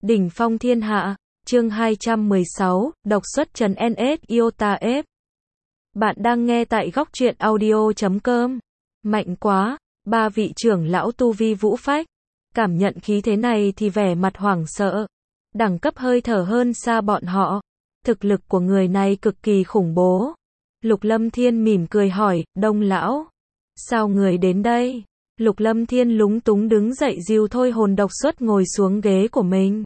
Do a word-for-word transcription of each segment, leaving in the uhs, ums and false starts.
Đỉnh phong thiên hạ, chương hai trăm mười sáu, độc xuất Trần en ét Iota F. Bạn đang nghe tại góc truyện audio chấm com. Mạnh quá, ba vị trưởng lão tu vi vũ phách. Cảm nhận khí thế này thì vẻ mặt hoảng sợ. Đẳng cấp hơi thở hơn xa bọn họ. Thực lực của người này cực kỳ khủng bố. Lục Lâm Thiên mỉm cười hỏi, Đông lão, sao người đến đây? Lục Lâm Thiên lúng túng đứng dậy dìu Thôi Hồn Độc Xuất ngồi xuống ghế của mình.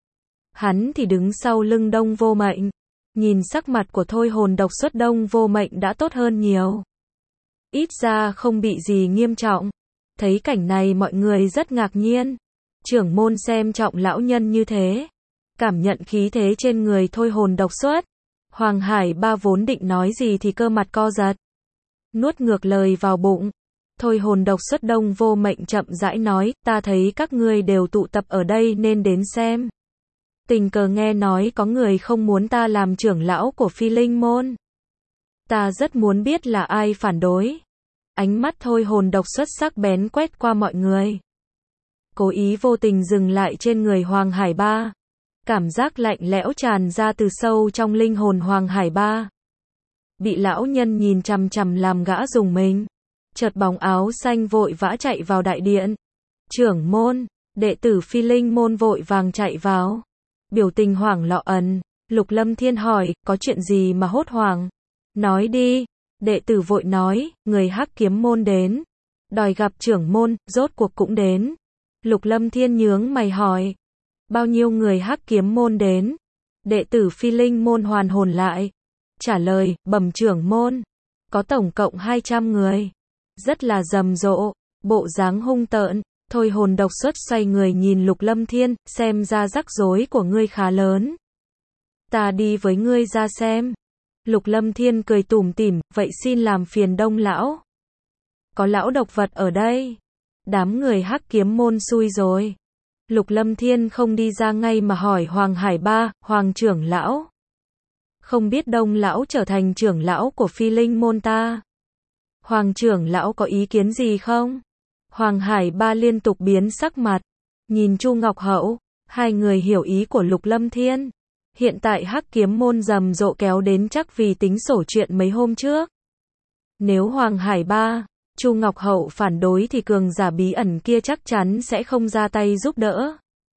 Hắn thì đứng sau lưng Đông Vô Mệnh. Nhìn sắc mặt của Thôi Hồn Độc Xuất, Đông Vô Mệnh đã tốt hơn nhiều. Ít ra không bị gì nghiêm trọng. Thấy cảnh này mọi người rất ngạc nhiên. Trưởng môn xem trọng lão nhân như thế. Cảm nhận khí thế trên người Thôi Hồn Độc Xuất. Hoàng Hải Ba vốn định nói gì thì cơ mặt co giật. Nuốt ngược lời vào bụng. Thôi Hồn Độc Xuất Đông Vô Mệnh chậm rãi nói, ta thấy các ngươi đều tụ tập ở đây nên đến xem. Tình cờ nghe nói có người không muốn ta làm trưởng lão của Phi Linh Môn. Ta rất muốn biết là ai phản đối. Ánh mắt Thôi Hồn Độc Xuất sắc bén quét qua mọi người. Cố ý vô tình dừng lại trên người Hoàng Hải Ba. Cảm giác lạnh lẽo tràn ra từ sâu trong linh hồn Hoàng Hải Ba. Bị lão nhân nhìn chằm chằm làm gã rùng mình. Chợt bóng áo xanh vội vã chạy vào đại điện. Trưởng môn, đệ tử Phi Linh Môn vội vàng chạy vào. Biểu tình hoảng lọ ẩn. Lục Lâm Thiên hỏi, có chuyện gì mà hốt hoảng? Nói đi. Đệ tử vội nói, người Hắc Kiếm Môn đến. Đòi gặp trưởng môn, rốt cuộc cũng đến. Lục Lâm Thiên nhướng mày hỏi. Bao nhiêu người Hắc Kiếm Môn đến? Đệ tử Phi Linh Môn hoàn hồn lại. Trả lời, bẩm trưởng môn. Có tổng cộng hai trăm người. Rất là rầm rộ, bộ dáng hung tợn. Thôi Hồn Độc Xuất xoay người nhìn Lục Lâm Thiên, xem ra rắc rối của ngươi khá lớn. Ta đi với ngươi ra xem. Lục Lâm Thiên cười tủm tỉm, vậy xin làm phiền Đông lão. Có lão độc vật ở đây. Đám người Hắc Kiếm Môn xui rồi. Lục Lâm Thiên không đi ra ngay mà hỏi Hoàng Hải Ba, Hoàng trưởng lão. Không biết Đông lão trở thành trưởng lão của Phi Linh Môn ta. Hoàng trưởng lão có ý kiến gì không? Hoàng Hải Ba liên tục biến sắc mặt. Nhìn Chu Ngọc Hậu, hai người hiểu ý của Lục Lâm Thiên. Hiện tại Hắc Kiếm Môn rầm rộ kéo đến chắc vì tính sổ chuyện mấy hôm trước. Nếu Hoàng Hải Ba, Chu Ngọc Hậu phản đối thì cường giả bí ẩn kia chắc chắn sẽ không ra tay giúp đỡ.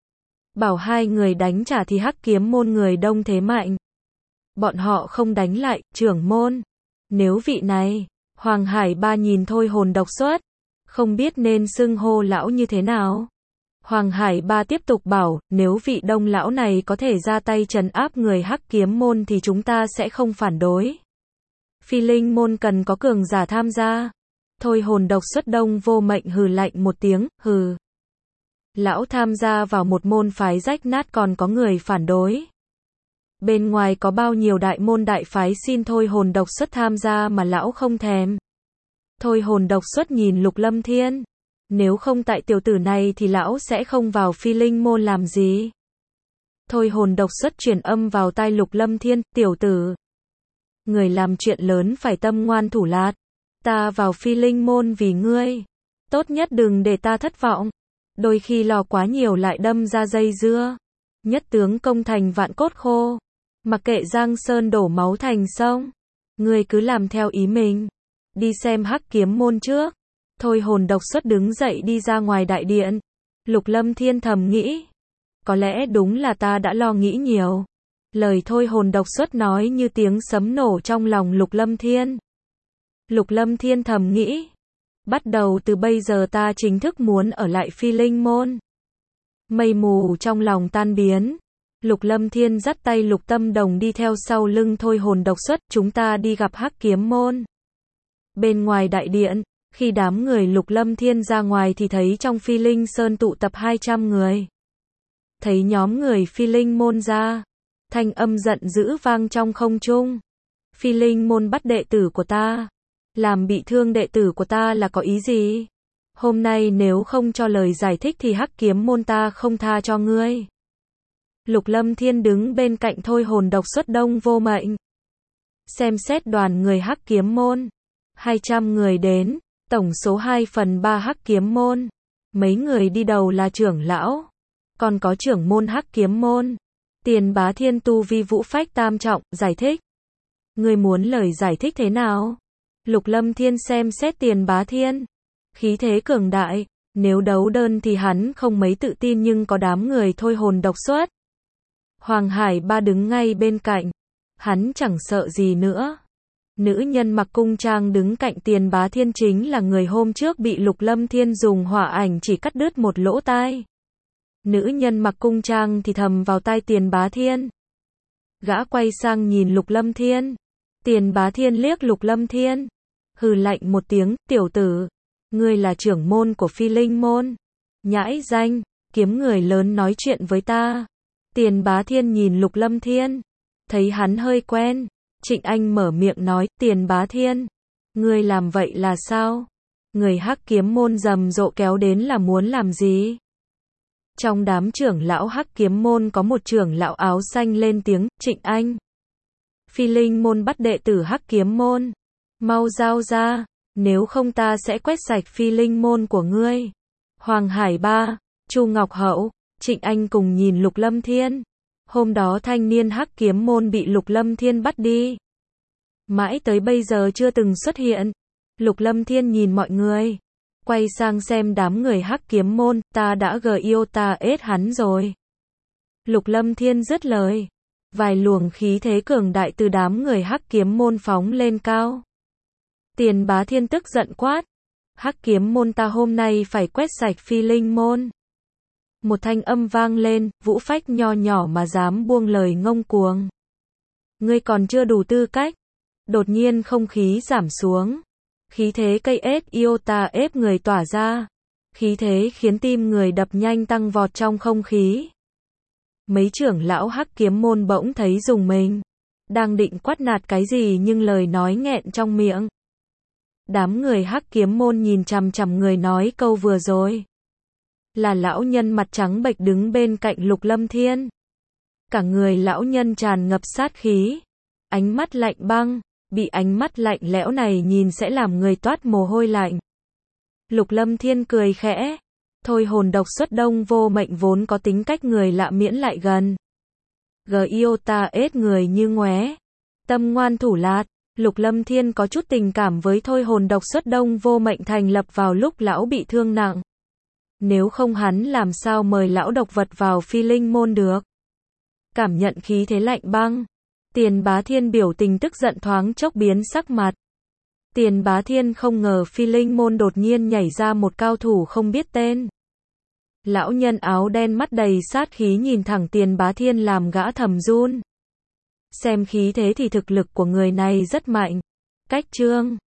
Bảo hai người đánh trả thì Hắc Kiếm Môn người đông thế mạnh. Bọn họ không đánh lại, trưởng môn. Nếu vị này, Hoàng Hải Ba nhìn Thôi Hồn Độc Xuất, không biết nên xưng hô lão như thế nào. Hoàng Hải Ba tiếp tục bảo, nếu vị Đông lão này có thể ra tay trấn áp người Hắc Kiếm Môn thì chúng ta sẽ không phản đối. Phi Linh Môn cần có cường giả tham gia. Thôi Hồn Độc Xuất Đông Vô Mệnh hừ lạnh một tiếng, hừ. Lão tham gia vào một môn phái rách nát còn có người phản đối. Bên ngoài có bao nhiêu đại môn đại phái xin Thôi Hồn Độc Xuất tham gia mà lão không thèm. Thôi Hồn Độc Xuất nhìn Lục Lâm Thiên. Nếu không tại tiểu tử này thì lão sẽ không vào Phi Linh Môn làm gì. Thôi Hồn Độc Xuất truyền âm vào tai Lục Lâm Thiên, tiểu tử. Người làm chuyện lớn phải tâm ngoan thủ lạt. Ta vào Phi Linh Môn vì ngươi. Tốt nhất đừng để ta thất vọng. Đôi khi lo quá nhiều lại đâm ra dây dưa. Nhất tướng công thành vạn cốt khô. Mặc kệ Giang Sơn đổ máu thành sông. Ngươi cứ làm theo ý mình. Đi xem Hắc Kiếm Môn trước. Thôi Hồn Độc Xuất đứng dậy đi ra ngoài đại điện. Lục Lâm Thiên thầm nghĩ. Có lẽ đúng là ta đã lo nghĩ nhiều. Lời Thôi Hồn Độc Xuất nói như tiếng sấm nổ trong lòng Lục Lâm Thiên. Lục Lâm Thiên thầm nghĩ. Bắt đầu từ bây giờ ta chính thức muốn ở lại Phi Linh Môn. Mây mù trong lòng tan biến. Lục Lâm Thiên dắt tay Lục Tâm Đồng đi theo sau lưng Thôi Hồn Độc Xuất, chúng ta đi gặp Hắc Kiếm Môn. Bên ngoài đại điện, khi đám người Lục Lâm Thiên ra ngoài thì thấy trong Phi Linh Sơn tụ tập hai trăm người. Thấy nhóm người Phi Linh Môn ra, thanh âm giận dữ vang trong không trung. Phi Linh Môn bắt đệ tử của ta, làm bị thương đệ tử của ta là có ý gì? Hôm nay nếu không cho lời giải thích thì Hắc Kiếm Môn ta không tha cho ngươi. Lục Lâm Thiên đứng bên cạnh Thôi Hồn Độc Xuất Đông Vô Mệnh. Xem xét đoàn người Hắc Kiếm Môn. hai trăm người đến, tổng số hai phần ba Hắc Kiếm Môn. Mấy người đi đầu là trưởng lão. còn có trưởng môn Hắc Kiếm môn. Tiền Bá Thiên tu vi vũ phách tam trọng, giải thích. Ngươi muốn lời giải thích thế nào? Lục Lâm Thiên xem xét Tiền Bá Thiên. Khí thế cường đại, nếu đấu đơn thì hắn không mấy tự tin nhưng có đám người thôi hồn độc xuất. Hoàng Hải Ba đứng ngay bên cạnh. Hắn chẳng sợ gì nữa. Nữ nhân mặc cung trang đứng cạnh Tiền Bá Thiên chính là người hôm trước bị Lục Lâm Thiên dùng hỏa ảnh chỉ cắt đứt một lỗ tai. Nữ nhân mặc cung trang thì thầm vào tai Tiền Bá Thiên. Gã quay sang nhìn Lục Lâm Thiên. Tiền Bá Thiên liếc Lục Lâm Thiên. Hừ lạnh một tiếng, tiểu tử. Ngươi là trưởng môn của Phi Linh môn. Nhãi danh, kiếm người lớn nói chuyện với ta. Tiền Bá Thiên nhìn Lục Lâm Thiên. Thấy hắn hơi quen. Trịnh Anh mở miệng nói, Tiền Bá Thiên. Ngươi làm vậy là sao? Người Hắc Kiếm môn rầm rộ kéo đến là muốn làm gì? Trong đám trưởng lão Hắc Kiếm môn có một trưởng lão áo xanh lên tiếng, Trịnh Anh. Phi Linh môn bắt đệ tử Hắc Kiếm môn. Mau giao ra, nếu không ta sẽ quét sạch Phi Linh môn của ngươi. Hoàng Hải Ba, Chu Ngọc Hậu, Trịnh Anh cùng nhìn Lục Lâm Thiên. Hôm đó thanh niên Hắc Kiếm môn bị Lục Lâm Thiên bắt đi. Mãi tới bây giờ chưa từng xuất hiện. Lục Lâm Thiên nhìn mọi người. Quay sang xem đám người Hắc Kiếm môn, ta đã gờ yêu ta ết hắn rồi. Lục Lâm Thiên dứt lời. Vài luồng khí thế cường đại từ đám người Hắc Kiếm môn phóng lên cao. Tiền Bá Thiên tức giận quát. Hắc Kiếm môn ta hôm nay phải quét sạch Phi Linh môn. Một thanh âm vang lên, vũ phách nho nhỏ mà dám buông lời ngông cuồng. Ngươi còn chưa đủ tư cách. Đột nhiên không khí giảm xuống. Khí thế cây ết yêu ta ép người tỏa ra. Khí thế khiến tim người đập nhanh tăng vọt trong không khí. Mấy trưởng lão Hắc Kiếm môn bỗng thấy rùng mình. Đang định quát nạt cái gì nhưng lời nói nghẹn trong miệng. Đám người Hắc Kiếm môn nhìn chằm chằm người nói câu vừa rồi. Là lão nhân mặt trắng bệch đứng bên cạnh Lục Lâm Thiên. Cả người lão nhân tràn ngập sát khí. Ánh mắt lạnh băng, bị ánh mắt lạnh lẽo này nhìn sẽ làm người toát mồ hôi lạnh. Lục Lâm Thiên cười khẽ. Thôi hồn độc xuất đông vô mệnh vốn có tính cách người lạ miễn lại gần. Gờ yêu ta ết người như ngoé. Tâm ngoan thủ lạt. Lục Lâm Thiên có chút tình cảm với thôi hồn độc xuất đông vô mệnh thành lập vào lúc lão bị thương nặng. Nếu không hắn làm sao mời lão độc vật vào Phi Linh môn được. Cảm nhận khí thế lạnh băng. Tiền Bá Thiên biểu tình tức giận thoáng chốc biến sắc mặt. Tiền Bá Thiên không ngờ Phi Linh môn đột nhiên nhảy ra một cao thủ không biết tên. Lão nhân áo đen mắt đầy sát khí nhìn thẳng Tiền Bá Thiên làm gã thầm run. Xem khí thế thì thực lực của người này rất mạnh. Cách chương